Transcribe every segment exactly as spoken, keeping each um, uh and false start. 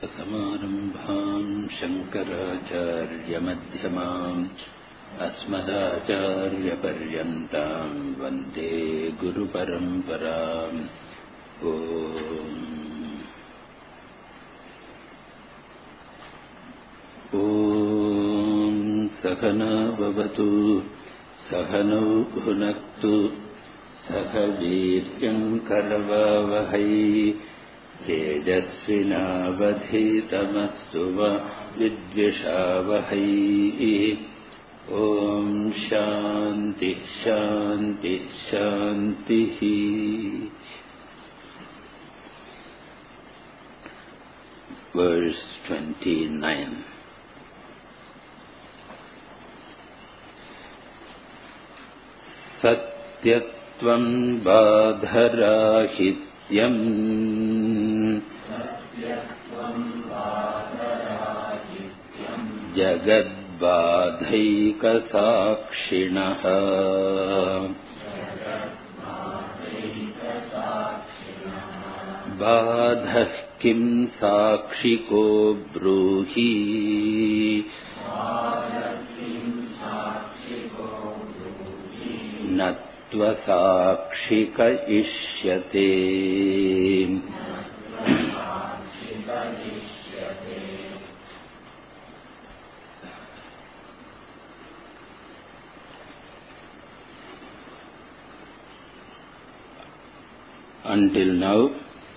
समारम्भाम् शङ्कराचार्यमध्यमाम् अस्मदाचार्यपर्यन्ताम् वन्दे गुरुपरम्पराम्. ॐ सहना भवतु सहनौ भुनक्तु सह वीर्यम् करवावहै तेजस्विनावधीतमस्तु मा विद्विषावहै. ॐ शान्ति शान्ति शान्तिः. Verse twenty-nine. Satyatvam badharahityam jagadbadhaikasakshinah badhah kim sakshiko bruhi natva sakshika ishyate. Until now,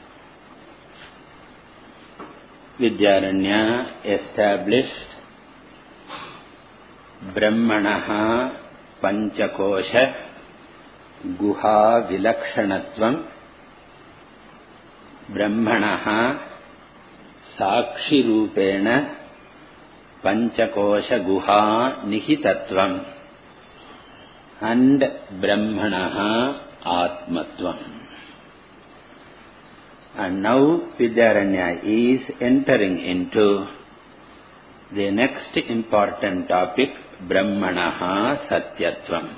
Vidyaranya established Brahmanaha Panchakosha Guha Vilakshanatvam, Brahmanaha Sakshi Rupena Panchakosha Guha Nihitatvam, and Brahmanaha Atmatvam. And now Vidyaranya is entering into the next important topic, Brahmanaha Satyatvam.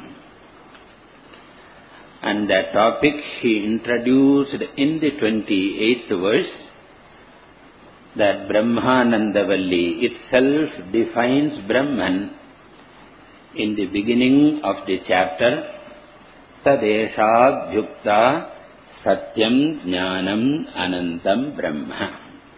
And that topic he introduced in the twenty-eighth verse, that Brahmanandavalli itself defines Brahman in the beginning of the chapter, Tadeshadhyukta Satyam Jnanam Anantam Brahma.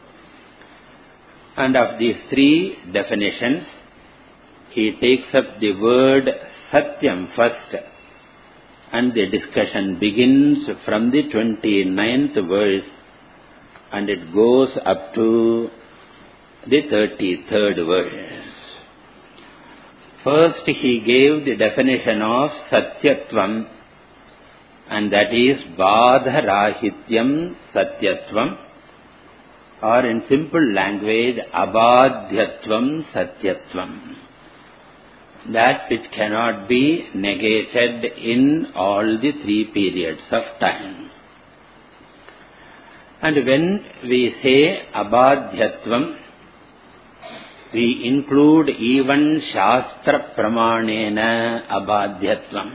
And of these three definitions, he takes up the word Satyam first, and the discussion begins from the twenty-ninth verse and it goes up to the thirty-third verse. First he gave the definition of Satyatvam, and that is Badharahityam Satyatvam, or in simple language, Abadhyatvam Satyatvam. That which cannot be negated in all the three periods of time. And when we say Abadhyatvam, we include even Shastra Pramanena Abadhyatvam.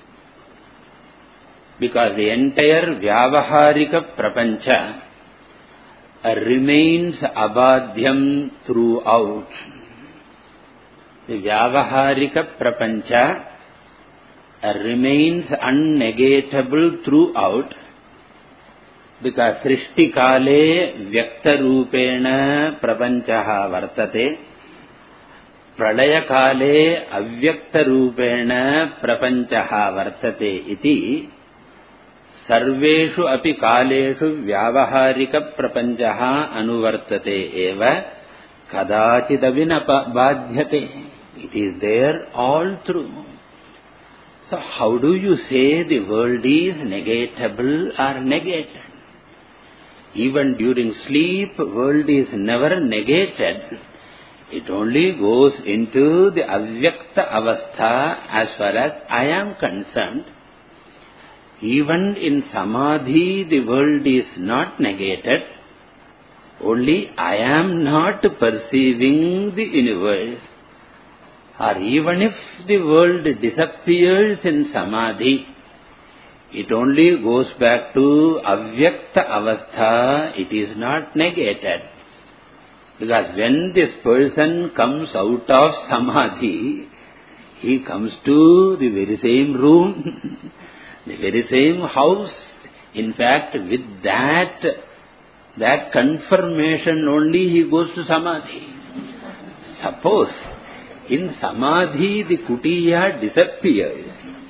Because the entire Vyavaharika Prapancha remains Abadhyam throughout. The Vyavaharika Prapancha remains unnegatable throughout, because Srishti Kale Vyakta Rupena Prapanchaha Vartate, Pralaya Kale Avyakta Rupena Prapanchaha Vartate iti, Sarveshu api kaleshu Vyavaharika Prapanchaha Anuvartate eva Kadachidabhinabadhyate. It is there all through. So how do you say the world is negatable or negated? Even during sleep, world is never negated. It only goes into the avyakta avastha as far as I am concerned. Even in samadhi, the world is not negated. Only I am not perceiving the universe. Or even if the world disappears in samadhi, it only goes back to avyakta avastha, it is not negated. Because when this person comes out of samadhi, he comes to the very same room, the very same house. In fact, with that, that confirmation only he goes to samadhi. Suppose in samadhi the kutiya disappears.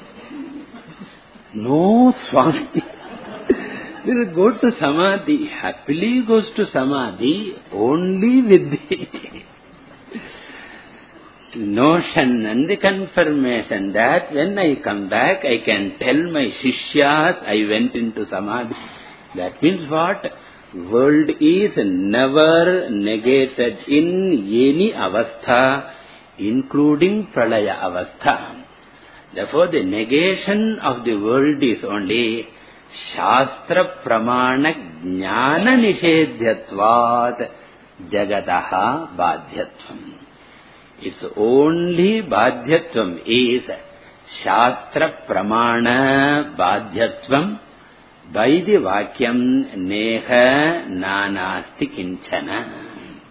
No, Swami. He will go to samadhi, happily goes to samadhi only with the notion and the confirmation that when I come back, I can tell my shishyas I went into samadhi. That means what? World is never negated in any avastha, including pralaya avastha. Therefore, the negation of the world is only Shastra pramana jnana nishedhyatvat jagataha badhyatvam. Its only badhyatvam is Shastra pramana badhyatvam by the vakyam neha nanasti kinchana.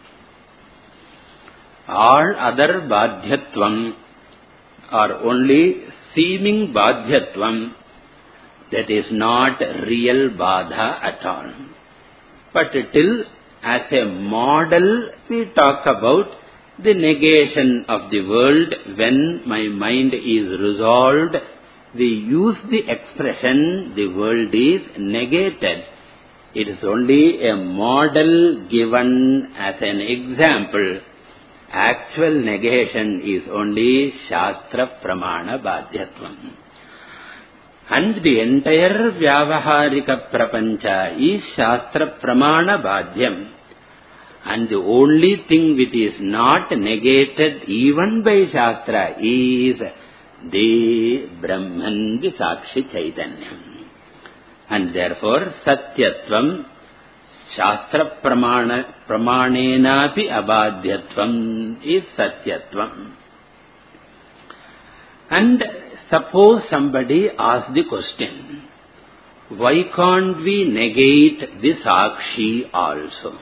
All other badhyatvam are only seeming badhyatvam. That is not real badha at all. But till as a model we talk about the negation of the world. When my mind is resolved, we use the expression the world is negated. It is only a model given as an example. Actual negation is only Shastra Pramana Badhyatvam. And the entire Vyavaharika Prapancha is Shastra Pramana Badhyam. And the only thing which is not negated even by Shastra is the Brahman, the Sakshi Chaitanyam. And therefore Satyatvam Shastra Pramana Pramanenapi Abadhyatvam is Satyatvam. And suppose somebody asks the question, why can't we negate the Sakshi also?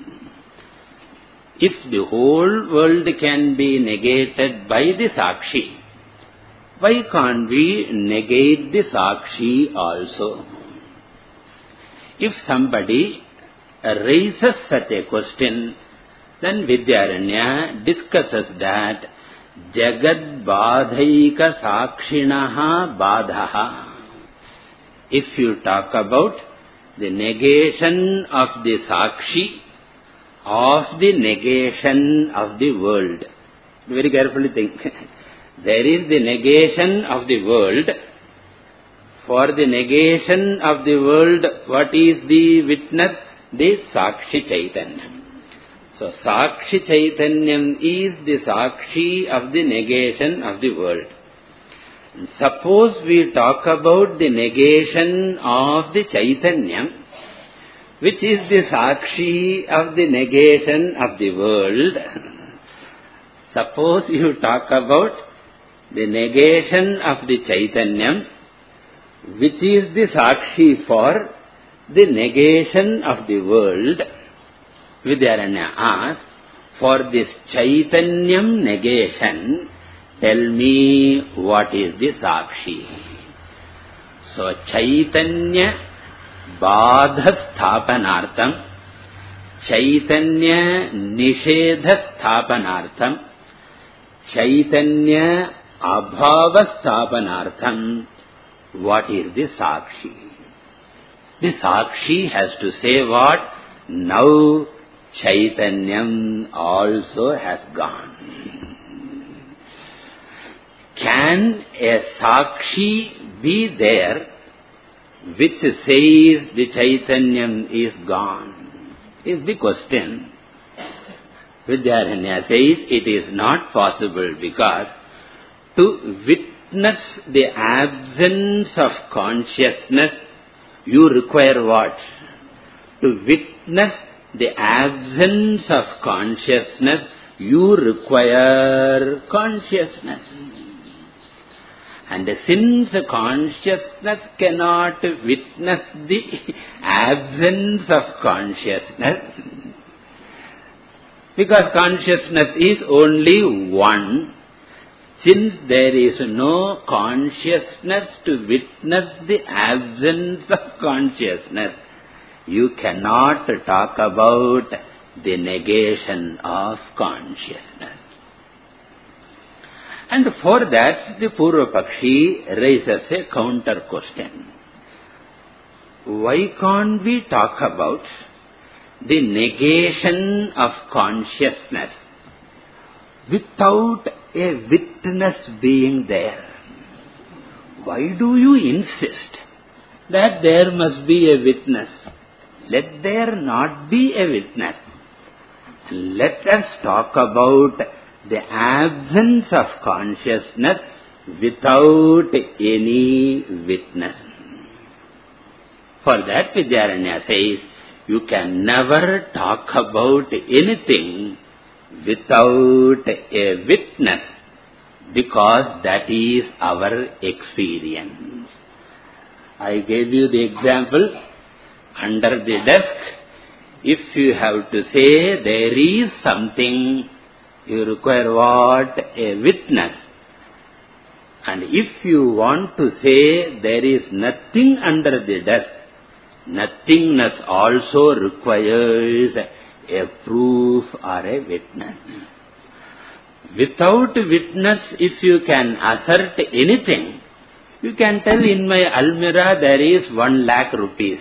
If the whole world can be negated by the Sakshi, why can't we negate the Sakshi also? If somebody raises such a question, then Vidyaranya discusses that Jagad Badhaika Sakshinaha Badhaha. If you talk about the negation of the Sakshi, of the negation of the world, very carefully think. There is the negation of the world. For the negation of the world, what is the witness? The Sakshi Chaitanya. So, Sakshi Chaitanyam is the Sakshi of the negation of the world. Suppose we talk about the negation of the Chaitanyam, which is the Sakshi of the negation of the world. Suppose you talk about the negation of the Chaitanyam, which is the Sakshi for the negation of the world. Vidyaranya asks, for this Chaitanyam negation, tell me what is the Sakshi. So, Chaitanya Badha Sthapanartham, Chaitanya Nishedha Sthapanartham, Chaitanya Abhava Sthapanartham, what is the Sakshi? The Sakshi has to say what? Now Chaitanyam also has gone. Can a Sakshi be there which says the Chaitanyam is gone? Is the question. Vidyaranya says it is not possible, because to witness the absence of consciousness, you require what? To witness the absence of consciousness, you require consciousness. And since consciousness cannot witness the absence of consciousness, Because consciousness is only one. Since there is no consciousness to witness the absence of consciousness, you cannot talk about the negation of consciousness. And for that, the Purva Pakshi raises a counter question. Why can't we talk about the negation of consciousness without a witness being there? Why do you insist that there must be a witness? Let there not be a witness. Let us talk about the absence of consciousness without any witness. For that, Vidyaranya says, you can never talk about anything without a witness, because that is our experience. I gave you the example, under the desk, if you have to say there is something, you require what? A witness. And if you want to say there is nothing under the desk, nothingness also requires a proof or a witness. Without witness, if you can assert anything, you can tell in my almirah there is one lakh rupees.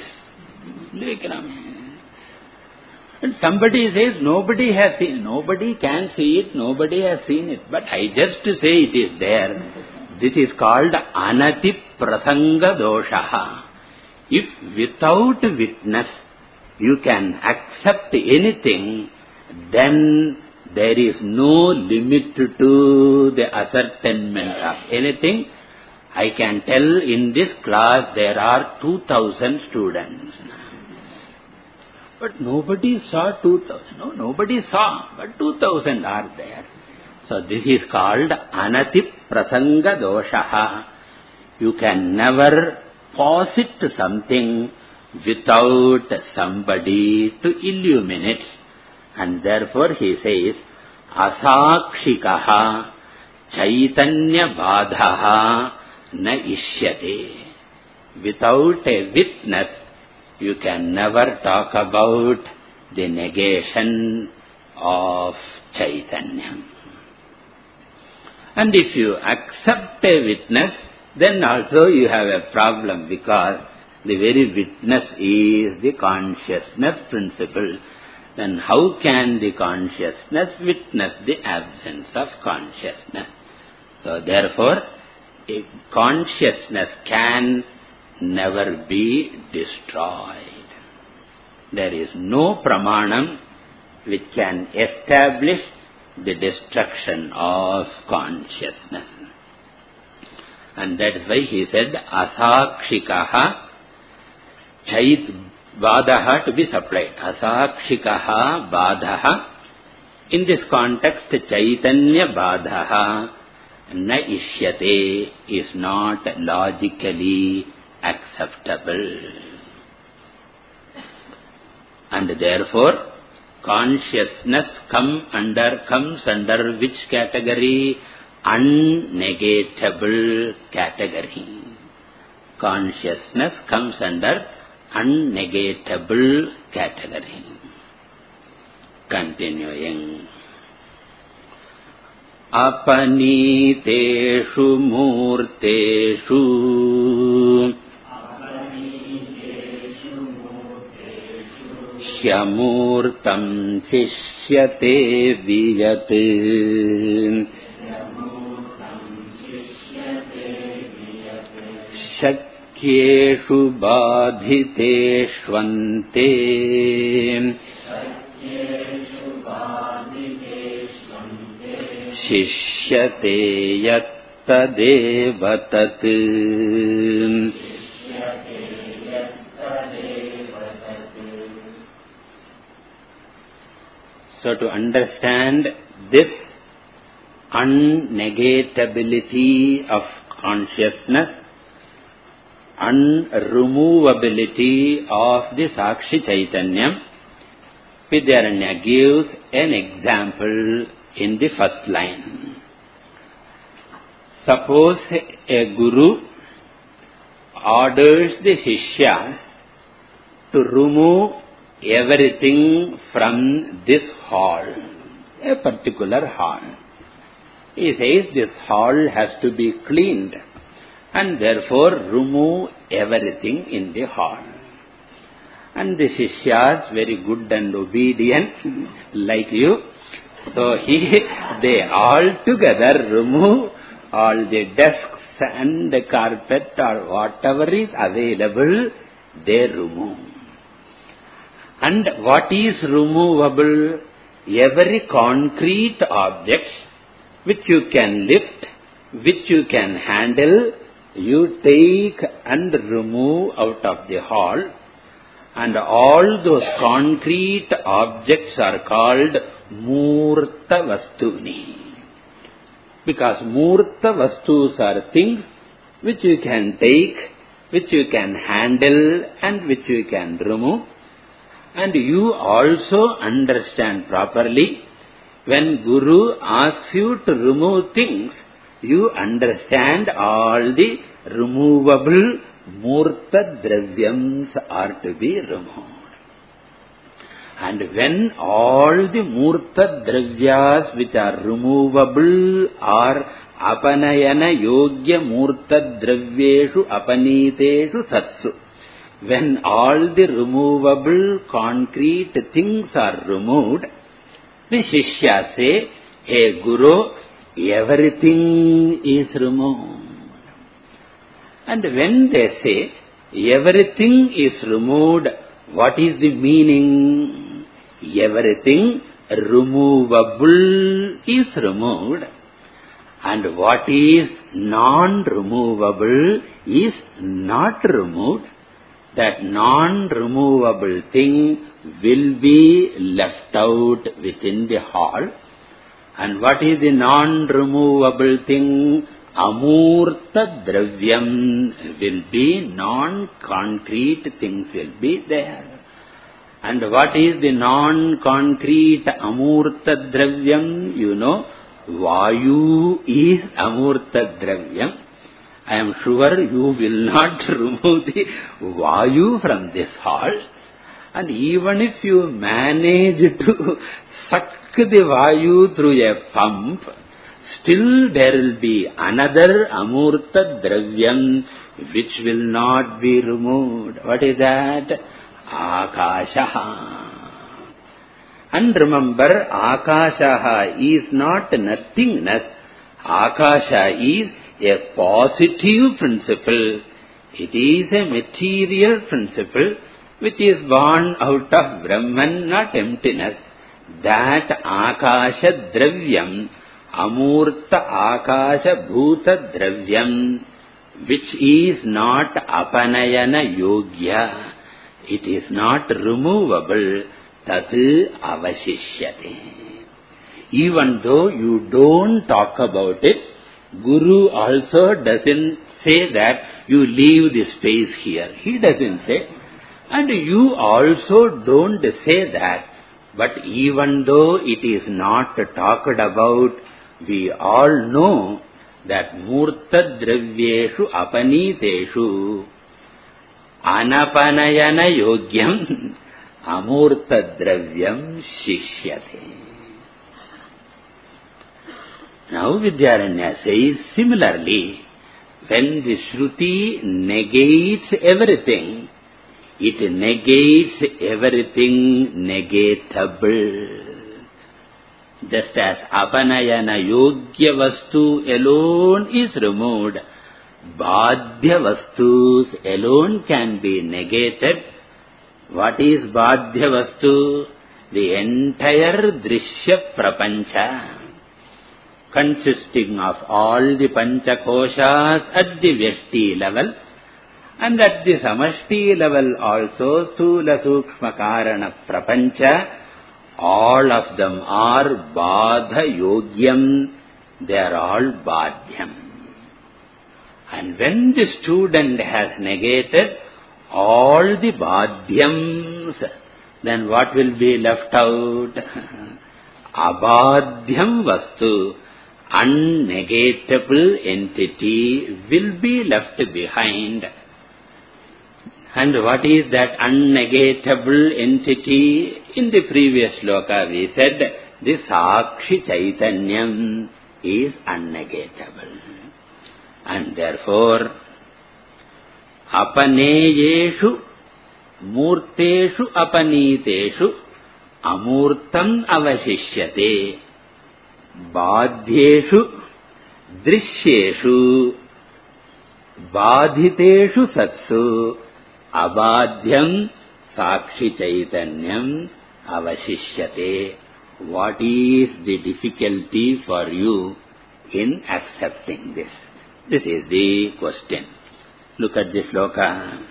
And somebody says nobody has seen, nobody can see it, nobody has seen it. But I just say it is there. This is called anati prasanga doshaha. If without witness you can accept anything, then there is no limit to the ascertainment of anything. I can tell in this class there are two thousand students. But nobody saw two thousand. No, nobody saw, but two thousand are there. So this is called anati prasanga doshaha. You can never posit something without somebody to illuminate. And therefore he says, asakshikaha chaitanya badhaha na ishyate. Without a witness, you can never talk about the negation of Chaitanya. And if you accept a witness, then also you have a problem, because the very witness is the consciousness principle. Then how can the consciousness witness the absence of consciousness? So therefore, a consciousness can never be destroyed. There is no pramanam which can establish the destruction of consciousness. And that is why he said, asakshikaha chait badaha to be supplied. Asakshikaha badaha. In this context, chaitanya badaha na ishyate is not logically acceptable. And therefore, consciousness come under, comes under which category? Unnegatable category. Consciousness comes under unnegatable category. Continuing. Apaniteshu murteshu hyamurtam sishyate viyat shakyeshu badhiteshvante shishyate yattadevatat. So to understand this unnegatability of consciousness, unremovability of the Sakshi Chaitanya, Vidyaranya gives an example in the first line. Suppose a guru orders the Shishyas to remove everything from this hall, a particular hall. He says this hall has to be cleaned and therefore remove everything in the hall. And the Shishyas, very good and obedient, like you. So he, they all together remove all the desks and the carpet or whatever is available, they remove. And what is removable? Every concrete object which you can lift, which you can handle, you take and remove out of the hall. And all those concrete objects are called Murta Vastuni. Because Murta Vastus are things which you can take, which you can handle and which you can remove. And you also understand properly, when Guru asks you to remove things, you understand all the removable Murta Dravyams are to be removed. And when all the Murta Dravyas which are removable are Apanayana Yogya Murta Dravyeshu Apaniteshu Satsu, when all the removable concrete things are removed, the Shishya say, hey Guru, everything is removed. And when they say, everything is removed, what is the meaning? Everything removable is removed. And what is non-removable is not removed. That non-removable thing will be left out within the hall. And what is the non-removable thing? Amurta Dravyam will be, non-concrete things will be there. And what is the non-concrete Amurta Dravyam? You know, Vayu is Amurta Dravyam. I am sure you will not remove the Vayu from this hall. And even if you manage to suck the Vayu through a pump, still there will be another Amurta Dravyam which will not be removed. What is that? Akashaha. And remember, Akashaha is not nothingness. Akasha is a positive principle. It is a material principle which is born out of Brahman, not emptiness. That Akasha Dravyam, Amurta Akasha Bhuta Dravyam, which is not Apanayana Yogya, it is not removable, Tat Avashishyate. Even though you don't talk about it, Guru also doesn't say that you leave the space here. He doesn't say. And you also don't say that. But even though it is not talked about, we all know that Murta Dravyeshu Apaniteshu Anapanayana Yogyam Amurta Dravyam Shishyate. Now Vidyaranya says, similarly, when the Shruti negates everything, it negates everything negatable. Just as Apanayana Yogya Vastu alone is removed, Badhya Vastus alone can be negated. What is Badhya Vastu? The entire Drishya Prapancha, consisting of all the Panchakoshas at the Vyashti level, and at the Samashti level also, Sthula Sukshma Karana Prapancha, all of them are Badha Yogyam, they are all Badhyam. And when the student has negated all the Badhyams, then what will be left out? Abadhyam vastu, unnegatable entity will be left behind. And what is that unnegatable entity? In the previous sloka we said, the Sakshi Chaitanyam is unnegatable. And therefore, apaneyeshu, murteshu apaniteshu, amurtam avashishyate, badhyeshu, drishyeshu, badhiteshu satsu, abadhyam sakshi chaitanyam avashishyate. What is the difficulty for you in accepting this? This is the question. Look at this sloka.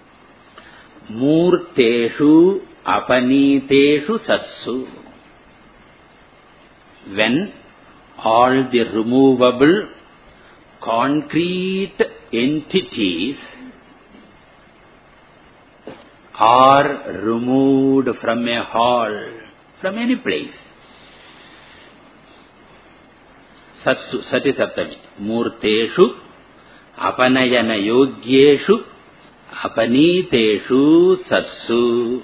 Murteshu apaniteshu satsu. When all the removable concrete entities are removed from a hall, from any place. Satsu, sati saptami. Murteshu, apanayana yogyeshu, apaniteshu satsu,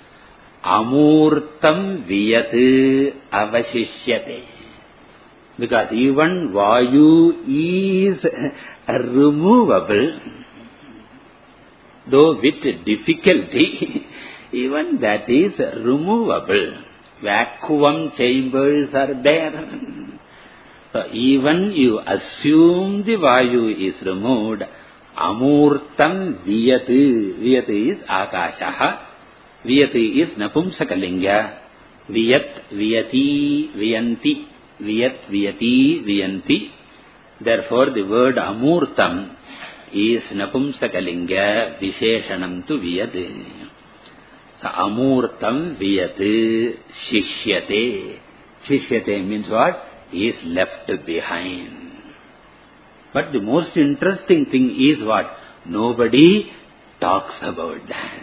amurtam viyat avashishyate. Because even Vayu is removable, though with difficulty, even that is removable. Vacuum chambers are there. So even you assume the Vayu is removed, amurtam viyat. Viyat is akashaha. Viyat is napumsakalinga. Viyat, viyati, viyanti. Viyat, viyati, viyanti. Therefore the word amurtam is napumsakalinga visheshanam tu viyat. So, amurtam viyat shishyate. Shishyate means what? Is left behind. But the most interesting thing is what? Nobody talks about that.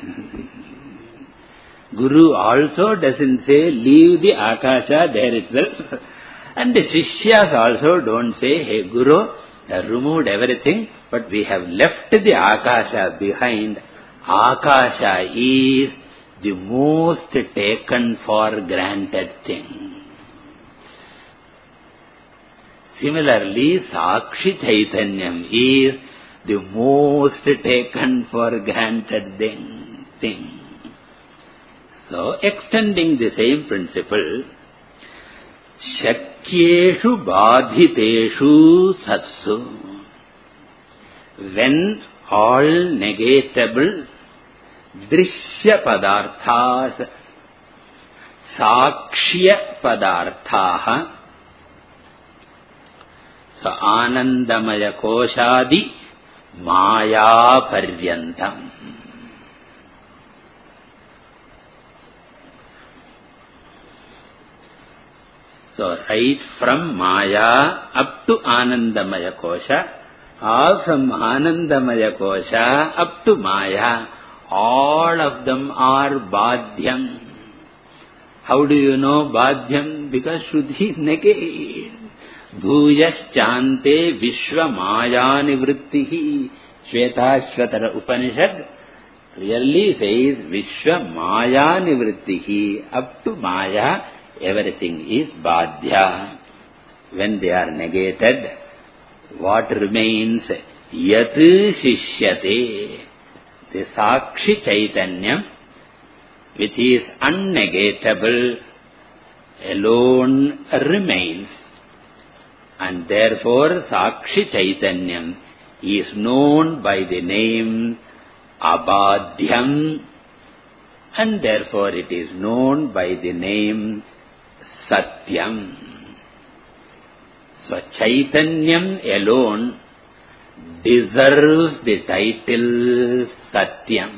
Guru also doesn't say, leave the akasha there itself. And the Shishyas also don't say, hey Guru, I removed everything, but we have left the akasha behind. Akasha is the most taken for granted thing. Similarly, Sakshi Chaitanyam is the most taken for granted thing. So, extending the same principle, Shakyeshu Badhiteshu Satsu. When all negatable Drishya Padarthas, Sakshya Padarthaha, so Anandamaya Koshadi Maya Paryantam. So right from Maya up to Anandamaya Kosha, or from Anandamaya Kosha up to Maya, all of them are Badhyam. How do you know Badhyam? Because Shuddhi is negate. Bhuyash chante vishva maya nivrittihi. Shvetashvatara Upanishad clearly says vishva maya nivrittihi. Up to Maya, everything is Badhya. When they are negated, what remains? Yat shishyate. The Sakshi Chaitanyam, which is unnegatable, alone remains. And therefore Sakshi Chaitanyam is known by the name Abadhyam, and therefore it is known by the name Satyam. So Chaitanyam alone deserves the title Satyam.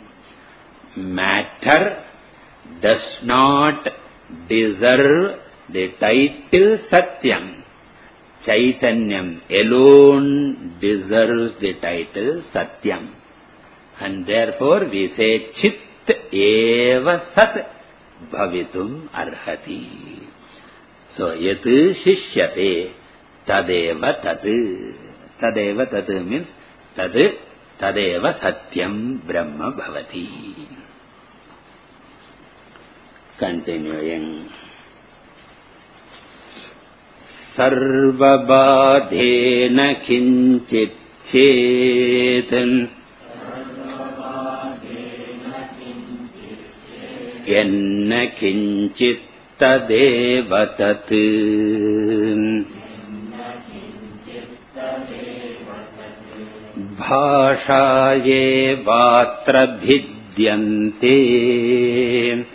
Matter does not deserve the title Satyam. Chaitanyam alone deserves the title Satyam. And therefore we say Chit eva sat bhavitum arhati. So, yat shishyate tadeva tat. Tadeva tat means tad tadeva satyam brahma bhavati. Continuing. Sarvabadhena kinchit chetan yenna kinchit tadeva tat. Bhashaye vatra bhidyante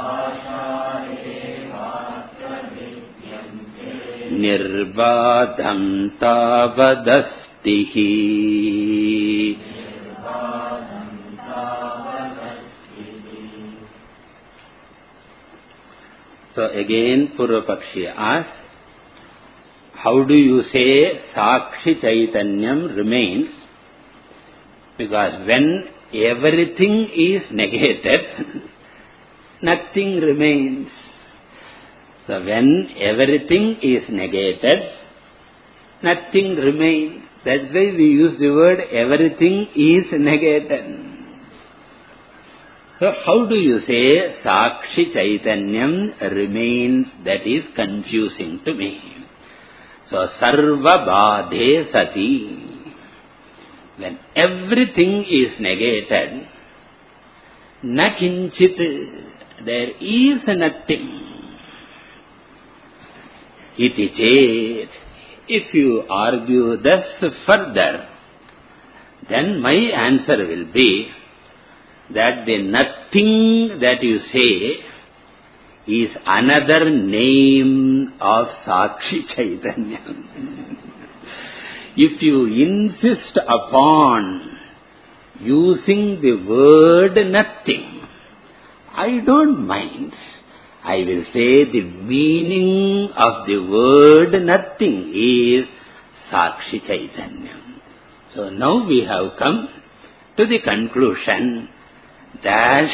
nirbadham tavadastihi. So again Purva Pakshi asks, how do you say Sakshi Chaitanyam remains? Because when everything is negated, nothing remains. So when everything is negated, nothing remains. That's why we use the word everything is negated. So how do you say Sakshi Chaitanyam remains? That is confusing to me. So Sarva Badhe Sati. When everything is negated, na kinchit, there is nothing. Iti chet. If you argue thus further, then my answer will be that the nothing that you say is another name of Sakshi Chaitanya. If you insist upon using the word nothing, I don't mind. I will say the meaning of the word nothing is Sakshi Chaitanya. So now we have come to the conclusion that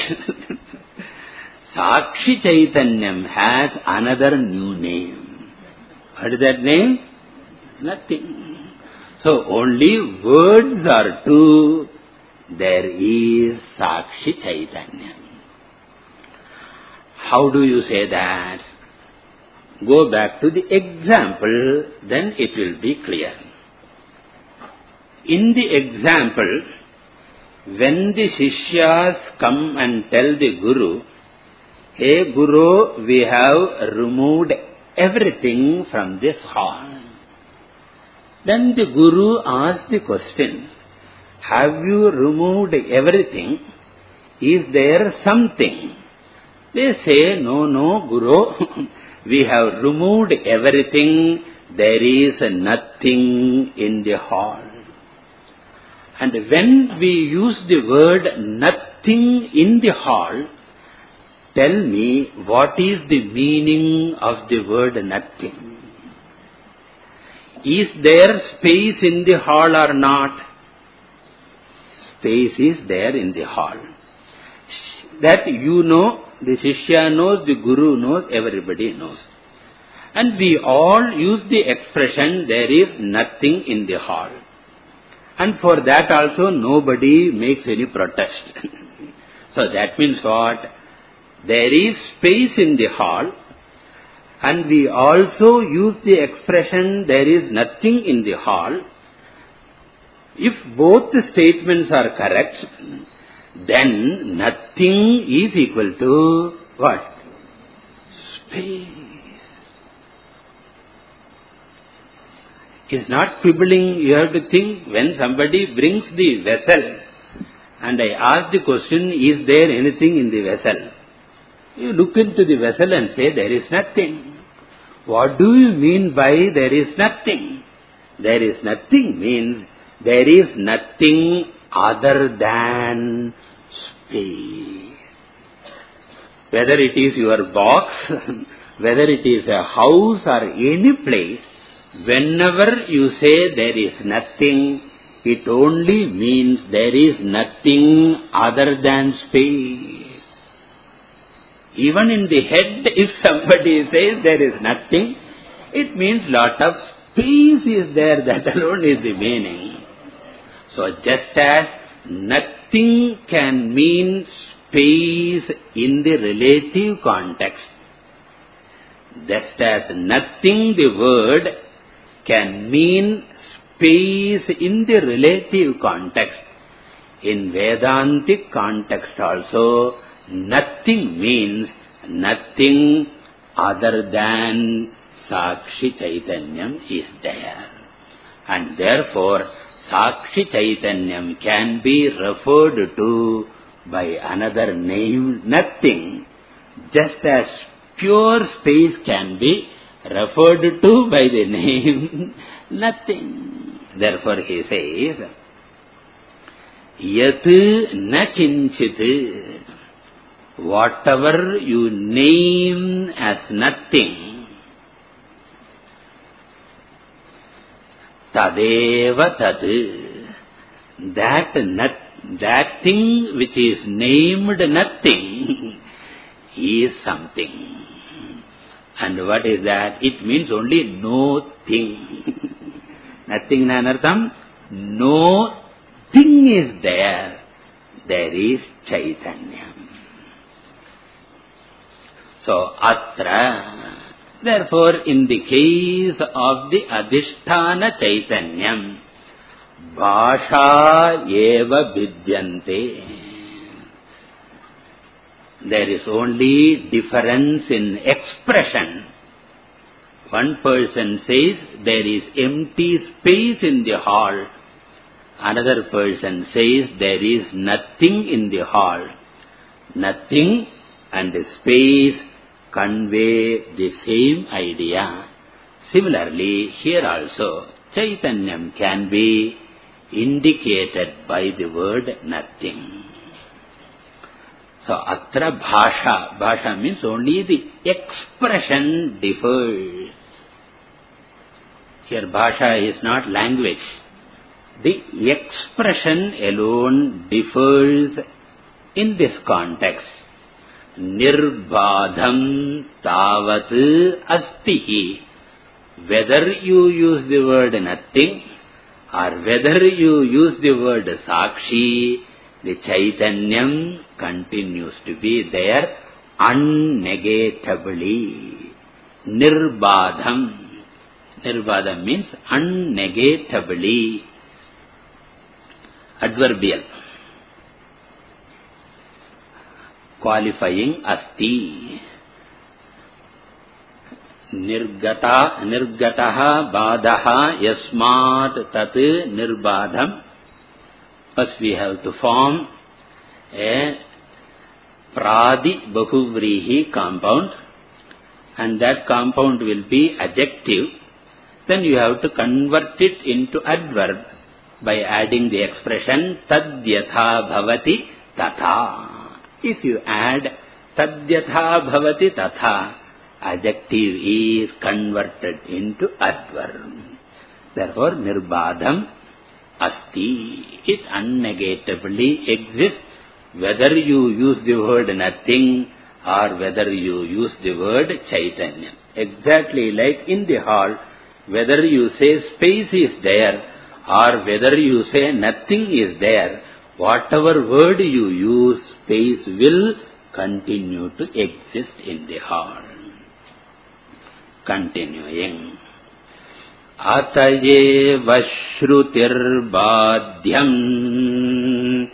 Sakshi Chaitanyam has another new name. What is that name? Nothing. So only words are two. There is Sakshi Chaitanya. How do you say that? Go back to the example, then it will be clear. In the example, when the Shishyas come and tell the Guru, hey Guru, we have removed everything from this hall. Then the Guru asks the question, have you removed everything? Is there something? They say, no, no, Guru, we have removed everything. There is nothing in the hall. And when we use the word nothing in the hall, tell me what is the meaning of the word nothing? Is there space in the hall or not? Space is there in the hall. That you know, the Shishya knows, the Guru knows, everybody knows. And we all use the expression, there is nothing in the hall. And for that also nobody makes any protest. So that means what? There is space in the hall. And we also use the expression, there is nothing in the hall. If both the statements are correct, then nothing is equal to what? Space. It's not quibbling. You have to think, when somebody brings the vessel, and I ask the question, is there anything in the vessel? You look into the vessel and say, there is nothing. What do you mean by there is nothing? There is nothing means there is nothing other than space. Whether it is your box, whether it is a house or any place, whenever you say there is nothing, it only means there is nothing other than space. Even in the head, if somebody says there is nothing, it means lot of space is there. That alone is the meaning. So just as nothing can mean space in the relative context, just as nothing, the word, can mean space in the relative context, in Vedantic context also, nothing means nothing other than Sakshi Chaitanyam is there. And therefore, Sakshi Chaitanyam can be referred to by another name, nothing, just as pure space can be referred to by the name nothing. Therefore he says, Yat na kinchit, whatever you name as nothing, tadeva tat, that, not, that thing which is named nothing is something. And what is that? It means only no thing. Nothing nanartham, no thing is there. There is Chaitanya. So, atra, therefore, in the case of the Adhisthana Chaitanyam, Bhasha eva vidyante. There is only difference in expression. One person says there is empty space in the hall. Another person says there is nothing in the hall. Nothing and space convey the same idea. Similarly, here also, Chaitanyam can be indicated by the word nothing. So, atra bhasha. Bhasha means only the expression differs. Here bhasha is not language. The expression alone differs in this context. Nirbadham tavat astihi. Whether you use the word nothing or whether you use the word sakshi, the Chaitanyam continues to be there unnegatably. Nirbadham. Nirbadham means unnegatably. Adverbial. Qualifying asti. Nirgata, nirgataha, badaha, yasmat, tat, nirbadham. First we have to form a pradi bahuvrihi compound, and that compound will be adjective. Then you have to convert it into adverb by adding the expression tadyatha bhavati tatha. If you add tadyatha bhavati tatha, adjective is converted into adverb. Therefore, nirbadham asti. It unnegatably exists whether you use the word nothing or whether you use the word Chaitanya. Exactly like in the hall, whether you say space is there or whether you say nothing is there, whatever word you use, space will continue to exist in the hall. Continuing. Ataye vashrutir badhyam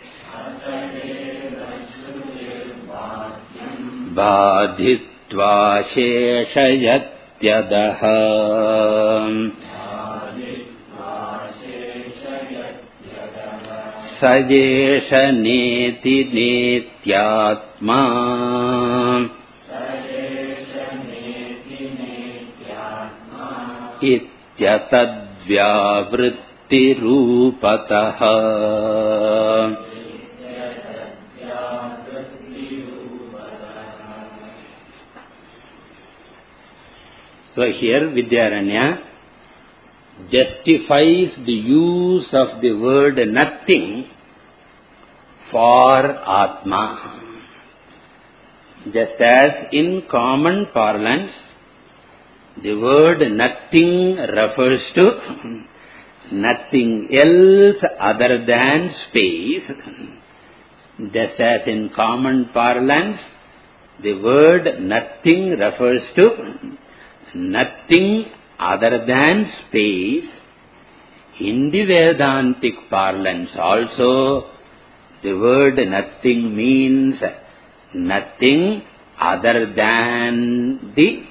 badhitva sheshayatyadaha sajesha neti netyatma ityatadvyavrittirupataha. So here Vidyaranya justifies the use of the word nothing for Atma. Just as in common parlance, the word nothing refers to nothing else other than space. Just as in common parlance, the word nothing refers to nothing other than space. In the Vedantic parlance also, the word nothing means nothing other than the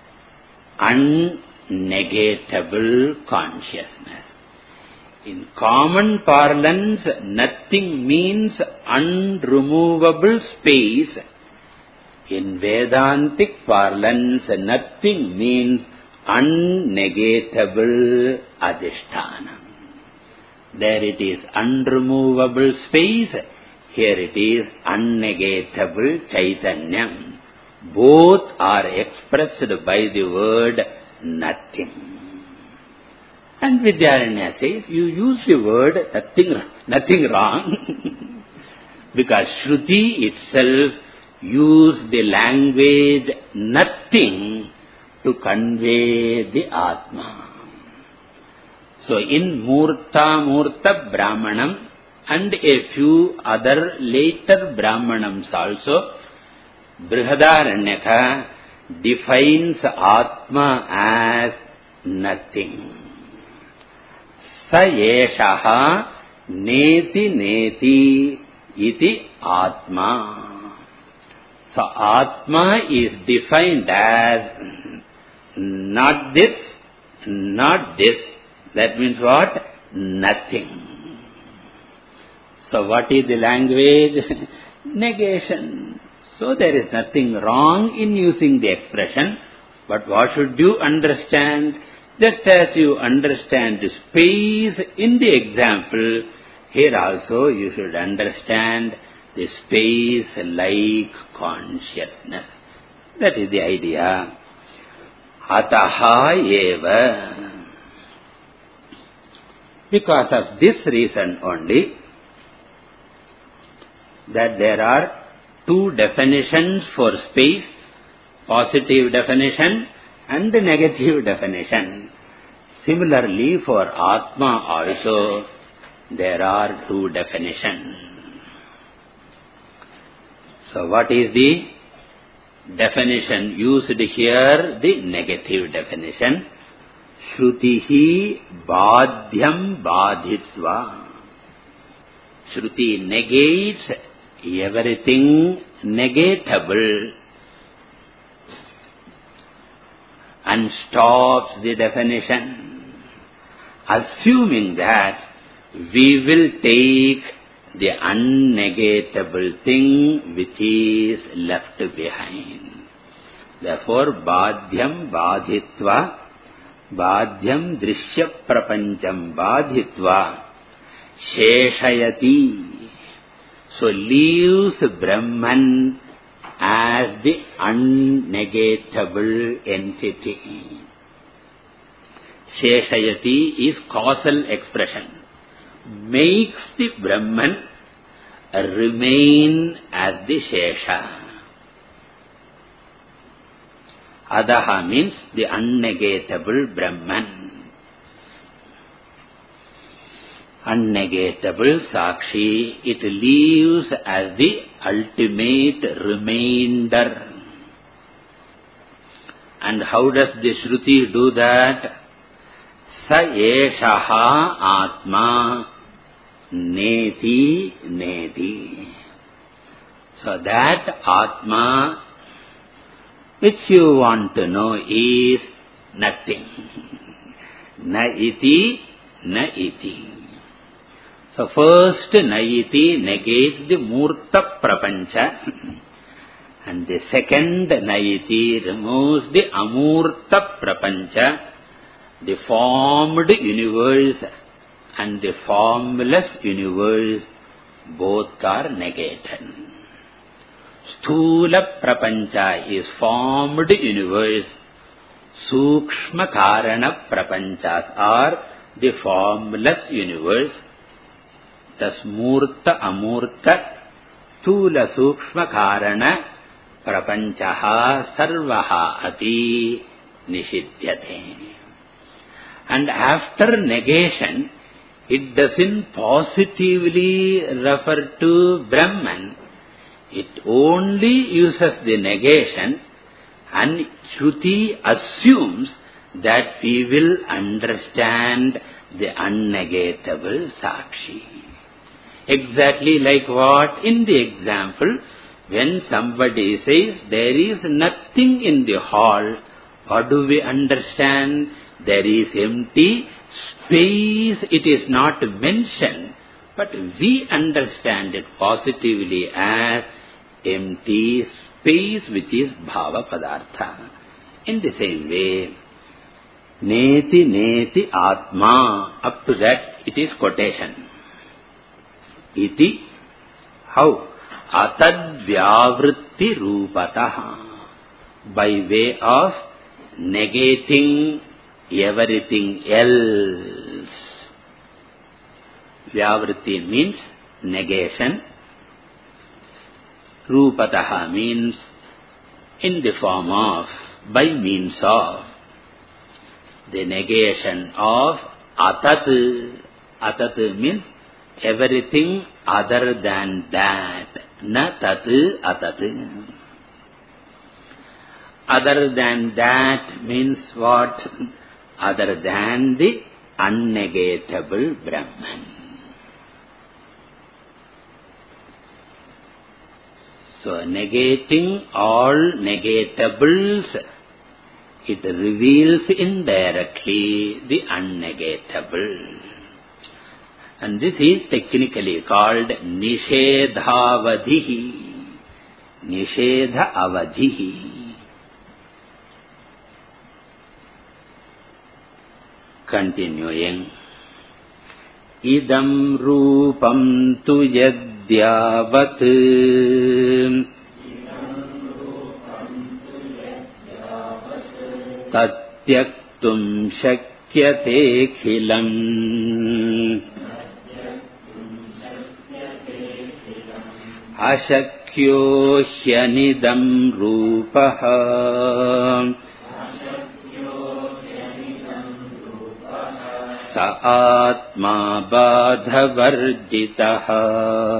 unnegatable consciousness. In common parlance, nothing means unremovable space. In Vedantic parlance, nothing means unnegatable adhisthana. There it is unremovable space, here it is unnegatable chaitanyam. Both are expressed by the word nothing. And Vidyaranya says, you use the word nothing, nothing wrong, because Shruti itself used the language nothing to convey the Atma. So in Murta Murta Brahmanam and a few other later Brahmanams also, Brihadaranyaka defines Atma as nothing. Sa yeshaha neti neti iti Atma. So Atma is defined as not this, not this. That means what? Nothing. So what is the language? Negation. So there is nothing wrong in using the expression, but what should you understand? Just as you understand the space in the example, here also you should understand the space like consciousness. That is the idea. Ataha eva. Because of this reason only, that there are two definitions for space, positive definition and negative definition. Similarly, for Atma also, there are two definitions. So what is the definition used here? The negative definition. Shrutihi badhyam badhitva. Shruti negates everything negatable and stops the definition, assuming that we will take the unnegatable thing which is left behind. Therefore, badhyam badhitva, badhyam drishya prapancham badhitva, sheshayati. So leaves Brahman as the unnegatable entity. Sheshayati is causal expression. Makes the Brahman remain as the Shesha. Adaha means the unnegatable Brahman. Unnegatable Sakshi, it leaves as the ultimate remainder. And how does the Shruti do that? Sa eshaha Atma neti neti. So that Atma which you want to know is nothing. Na iti, na iti. So first naiti negates the Murta Prapancha, and the second naiti removes the Amurta Prapancha, the formed universe and the formless universe, both are negated. Sthula Prapancha is formed universe, Sukshma Karana Prapanchas are the formless universe. Thus Murta Amurta Sthula Sukshma Karana prapanchaha sarvaha ati nishidyate. And after negation, it doesn't positively refer to Brahman. It only uses the negation, and Shruti assumes that we will understand the unnegatable Sakshi. Exactly like what? In the example, when somebody says there is nothing in the hall, what do we understand? There is empty space. It is not mentioned, but we understand it positively as empty space, which is bhava padartha. In the same way, neti neti atma, up to that it is quotation. Iti, how? Atad vyavritti rupataha, by way of negating everything else. Vyavritti means negation. Rupataha means in the form of, by means of, the negation of atat. Atat means everything other than that. Na tat atat. Other than that means what? Other than the unnegatable Brahman. So, negating all negatables, it reveals indirectly the unnegatable. And this is technically called Nishedhavadhihi. Nishedha avadhihi. Continuing. Idam rupam tu yadyavat tatyaktum shakyate khilam ashakyo hyanidam rupaha sa atma badhavarjitaha.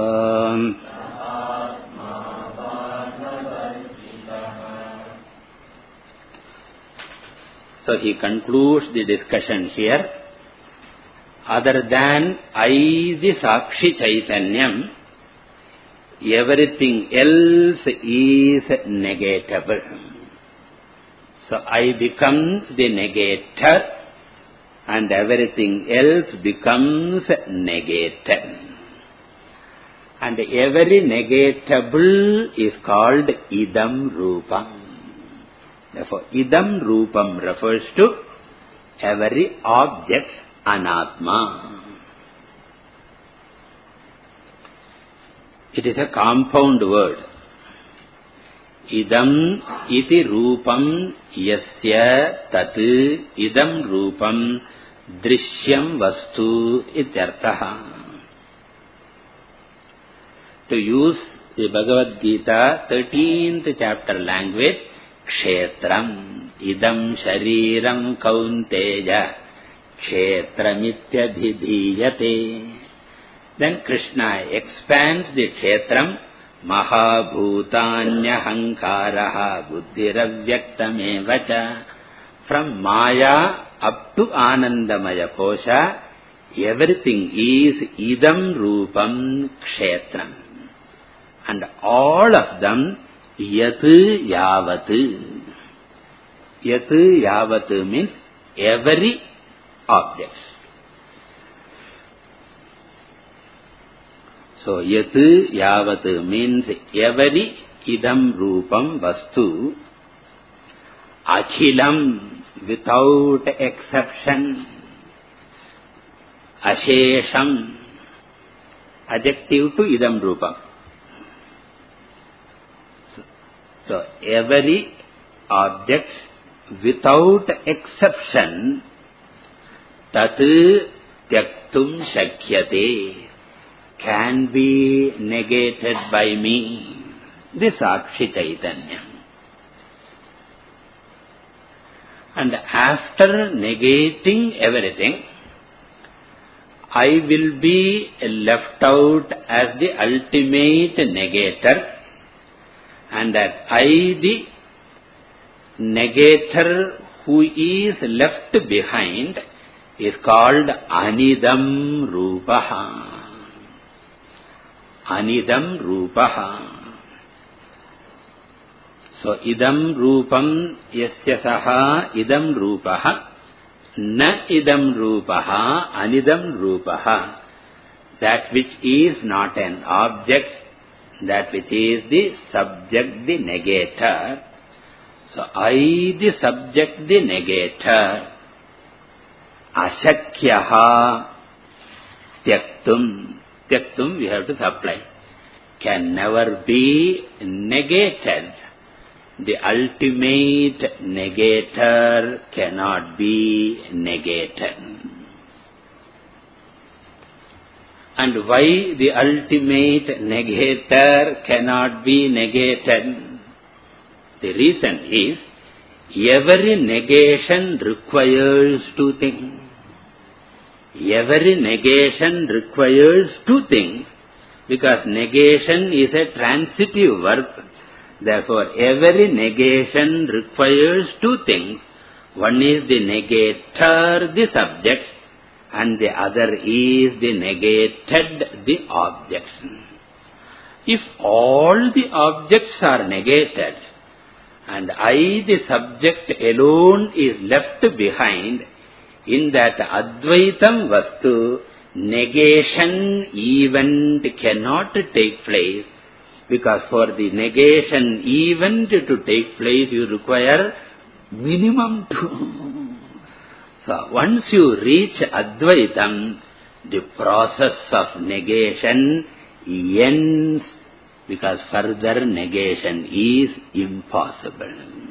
So he concludes the discussion here. Other than I, the Sakshi Chaitanyam, everything else is negatable. So I becomes the negator, and everything else becomes negated. And every negatable is called idam rupam. Therefore, idam rupam refers to every object anatma. It is a compound word. Idam iti rupam yasya tat idam rupam drishyam vastu ityarthaha. To use the Bhagavad Gita thirteenth chapter language, kshetram idam shariram kaunteya kshetramityadhidhiyate. Then Krishna expands the kshetram, mahabhutanya-hankaraha buddhiravyaktamevacha. From Maya up to Anandamaya Kosha, everything is idam rupam kshetram. And all of them yat yavat. Yat yavat means every object. So, yat yavat means every idam rupam vastu, akhilam, without exception, ashesham, adjective to idam rupam. So, every object without exception, tat tyaktum shakyate, can be negated by me. the Sakshi Chaitanya. And after negating everything, I will be left out as the ultimate negator, and that I, the negator who is left behind, is called Anidam Rupaha. Anidam Rupaha. So, idam rupam yasya saha idam rupaha, na idam rupaha anidam rupaha. That which is not an object, that which is the subject, the negator. So, I, the subject, the negator, ashakyaha tyaktum. Tyaktum we have to supply. Can never be negated. The ultimate negator cannot be negated. And why the ultimate negator cannot be negated? The reason is, every negation requires two things. Every negation requires two things, because negation is a transitive verb. Therefore, every negation requires two things. One is the negator, the subject, and the other is the negated, the object. If all the objects are negated, and I, the subject alone, is left behind, in that Advaitam Vastu, negation event cannot take place. Because for the negation event to take place, you require minimum two. So, once you reach Advaitam, the process of negation ends, because further negation is impossible.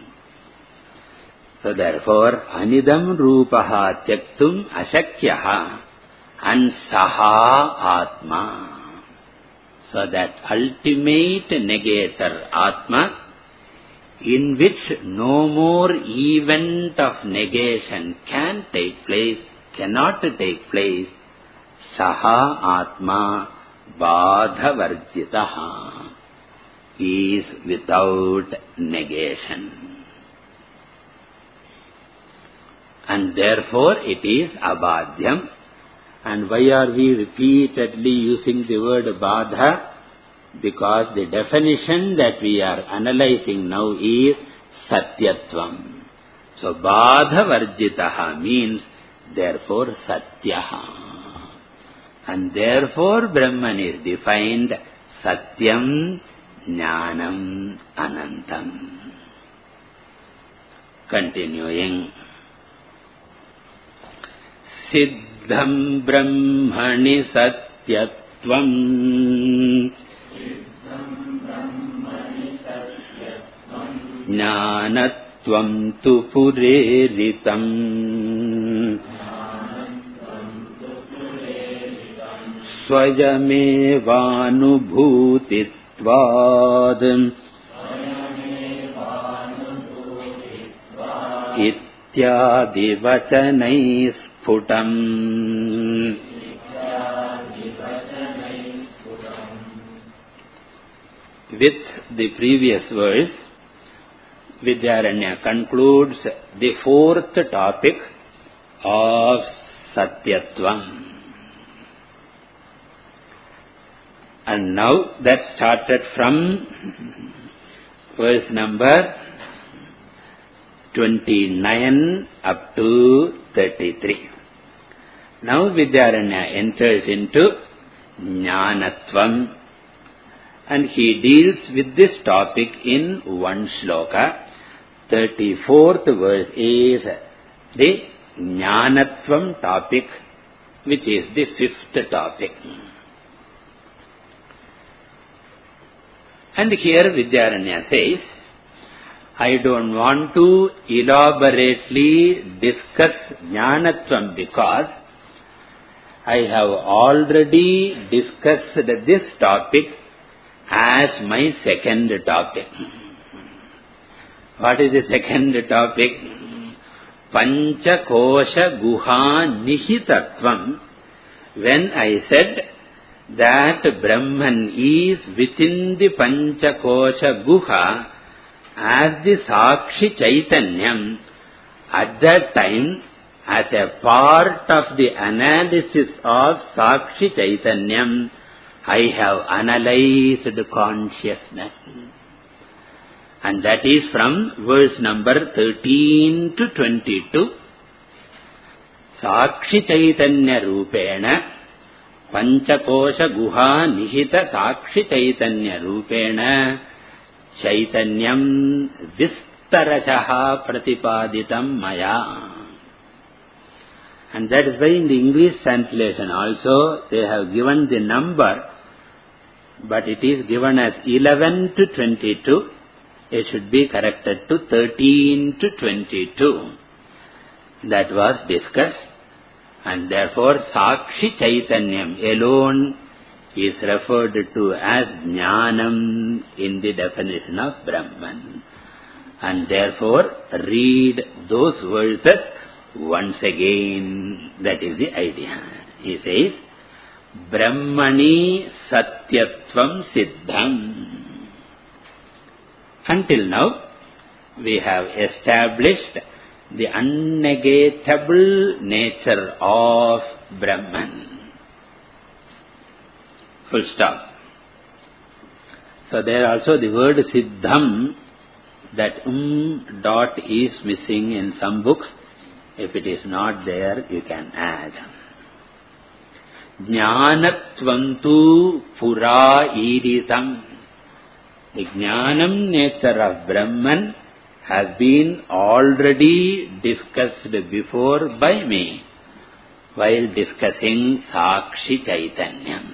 So, therefore, Anidam Rupaha Tyaktum Ashakyaha and Saha Atma. So that ultimate negator, Atma, in which no more event of negation can take place, cannot take place, Saha Atma Badhavarjitaha, is without negation. And therefore it is Abadhyam. And why are we repeatedly using the word Badha? Because the definition that we are analyzing now is Satyatvam. So, Badha Varjitaha means, therefore, Satyaha. And therefore, Brahman is defined Satyam, Jnanam, Anantam. Continuing. Siddham Brahmani Satyatvam Jnanatvam tu Pureritam Swayamevanubhutitvad Ityadi vachanais Putam. With the previous verse, Vidyaranya concludes the fourth topic of Satyatvam. And now that started from verse number twenty-nine up to thirty-three. Now Vidyaranya enters into Jnanatvam, and he deals with this topic in one shloka. thirty-fourth verse is the Jnanatvam topic, which is the fifth topic. And here Vidyaranya says, I don't want to elaborately discuss Jnanatvam because I have already discussed this topic as my second topic. What is the second topic? Panchakosha Guha Nihitatvam. When I said that Brahman is within the Panchakosha Guha as the Sakshi Chaitanyam, at that time, as a part of the analysis of Sakshi Chaitanyam, I have analyzed consciousness. And that is from verse number thirteen to twenty-two. Sakshi Chaitanya Rupena, Panchakosha Guha Nihita Sakshi Chaitanya Rupena, Chaitanyam Vistarashaha Pratipaditam Maya. And that is why in the English translation also they have given the number, but it is given as eleven to twenty-two. It should be corrected to thirteen to twenty-two. That was discussed. And therefore Sakshi Chaitanyam alone is referred to as Jnanam in the definition of Brahman. And therefore read those verses once again. That is the idea. He says, Brahmani Satyatvam Siddham. Until now, we have established the unnegatable nature of Brahman. Full stop. So there also the word Siddham, that um dot is missing in some books. If it is not there, you can add. Jnanatvantu pura iritam. The Jnanam nature of Brahman has been already discussed before by me while discussing Sakshi Chaitanyam.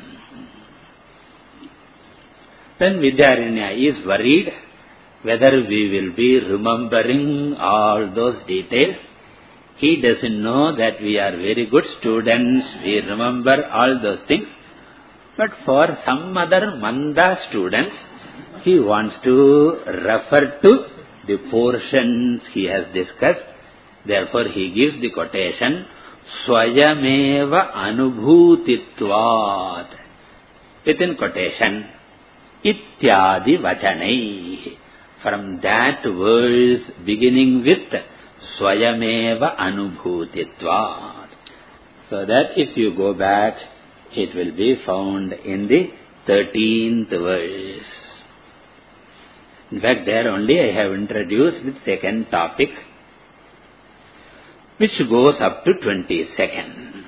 Then Vidyaranya is worried whether we will be remembering all those details. He doesn't know that we are very good students, we remember all those things. But for some other Manda students, he wants to refer to the portions he has discussed. Therefore he gives the quotation, Swayameva Anubhutitvat. Within quotation, Ityadi Vachanai. From that verse beginning with Swayameva Anubhutitvat. So that if you go back, it will be found in the thirteenth verse. In fact, there only I have introduced the second topic, which goes up to twenty-second.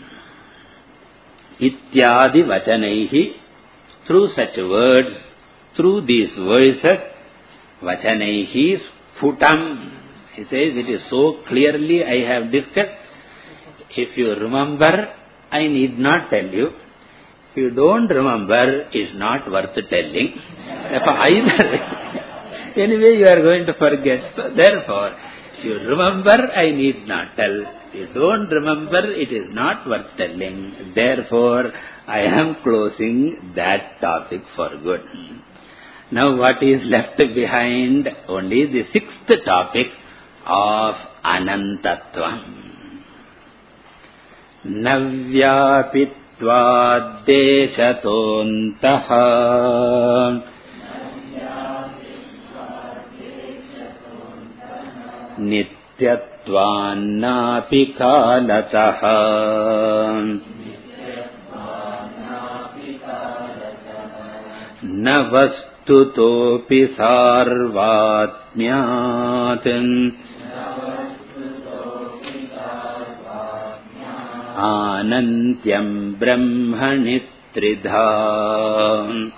Ityadi Vachanaihi. Through such words, through these verses, Vachanaihi Sfutam. He says, it is so clearly I have discussed. If you remember, I need not tell you. If you don't remember, it is not worth telling. Therefore, either anyway you are going to forget. So therefore, if you remember, I need not tell. If you don't remember, it is not worth telling. Therefore, I am closing that topic for good. Now what is left behind? Only the sixth topic of Anantatvam. Navyapitvad deshatontaha Nityatvannapi kalataha Navastutopi sarvatmyat Anantyam Brahmani Tridha.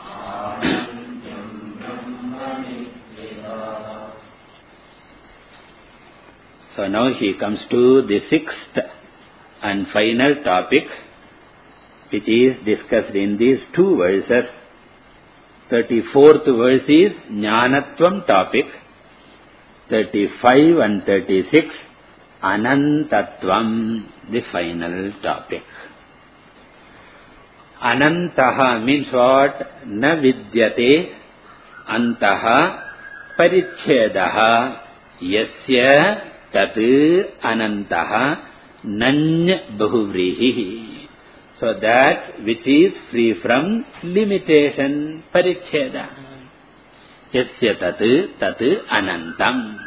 So now he comes to the sixth and final topic, which is discussed in these two verses. thirty-fourth verse is Jnanatvam topic. thirty-five and thirty-six, Anantatvam, the final topic. Anantaha means what? Na vidyate antaha parichhedaha yasya tat anantaha nanya bahuvrihi. So that which is free from limitation, parichheda. Yasya tat tat anantam.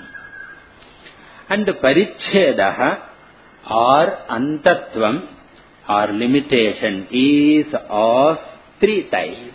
And parichhedaha or antatvam or limitation is of three types.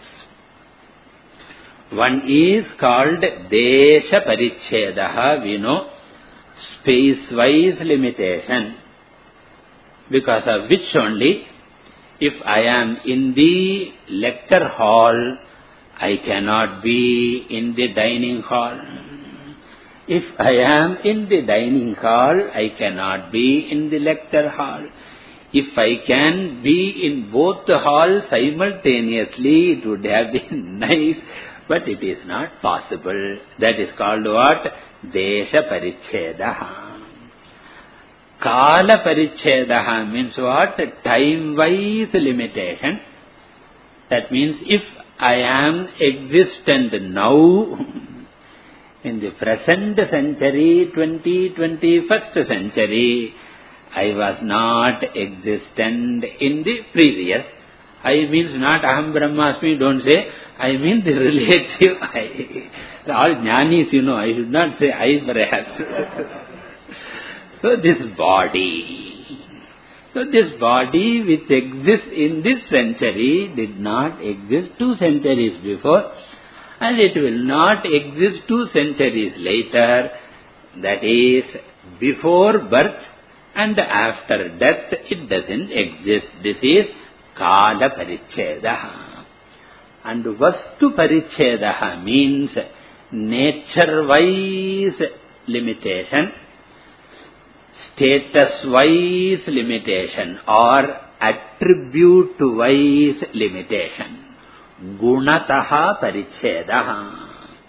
One is called desha parichhedaha, we know, space-wise limitation, because of which only, if I am in the lecture hall, I cannot be in the dining hall. If I am in the dining hall, I cannot be in the lecture hall. If I can be in both the halls simultaneously, it would have been nice, but it is not possible. That is called what? Desha parichhedaha. Kala parichhedaha means what? Time-wise limitation. That means if I am existent now, in the present century, twenty, twenty-first century, I was not existent in the previous. I means not Aham Brahmasmi, don't say. I mean the relative I. All jnanis, you know, I should not say I perhaps. So this body. So this body which exists in this century did not exist two centuries before, and it will not exist two centuries later. That is, before birth and after death, it doesn't exist. This is Kala Parichhedaha. And Vastu Parichhedaha means nature-wise limitation, status-wise limitation, or attribute-wise limitation. Gunataha Parichhedaha.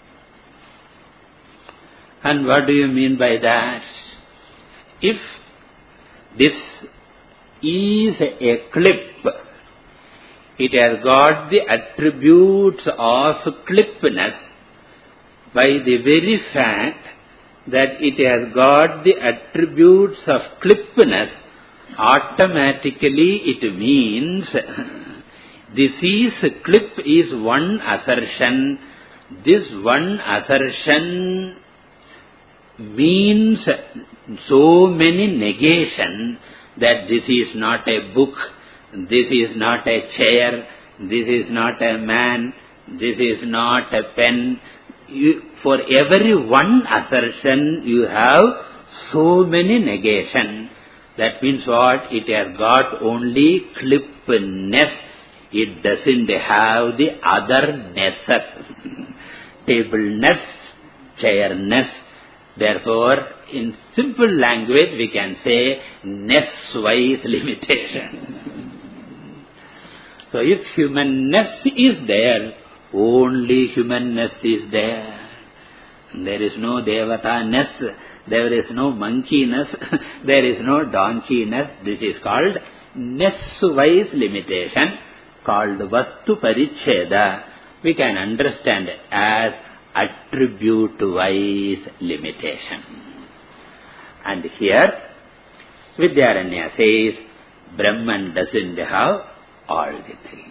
And what do you mean by that? If this is a clip, it has got the attributes of clipness by the very fact that it has got the attributes of clipness. Automatically it means this is clip is one assertion. This one assertion means so many negation that this is not a book, this is not a chair, this is not a man, this is not a pen. You, for every one assertion you have so many negation. That means what? It has got only clipness. It doesn't have the other nesses. Tableness, chairness. Therefore, in simple language we can say ness-wise limitation. So if humanness is there, only humanness is there. There is no devata-ness, there is no monkey-ness, there is no donkey-ness. This is called ness-wise limitation, called Vastu Parichheda. We can understand as attribute-wise limitation. And here, Vidyaranya says, Brahman doesn't have all the three.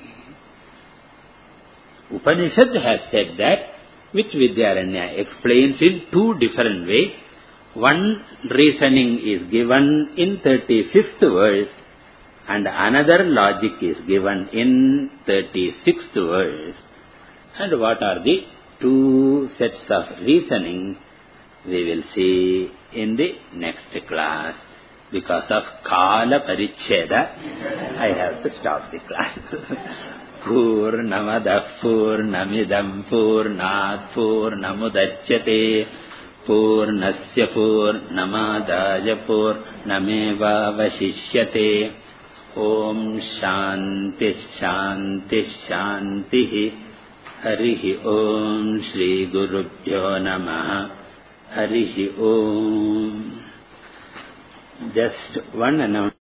Upanishad has said that, which Vidyaranya explains in two different ways. One reasoning is given in thirty-fifth verse, and another logic is given in thirty-sixth verse. And what are the two sets of reasoning? We will see in the next class. Because of Kala Parichheda, I have to stop the class. Purnamada Purnamidam Purnat Purnamudachyate Purnasya Purnamadaya Purnameva Vashishyate. Om Shanti Shanti Shanti. Harihi Om Shri Gurubhyo Namaha. Harihi Om. Just one announcement.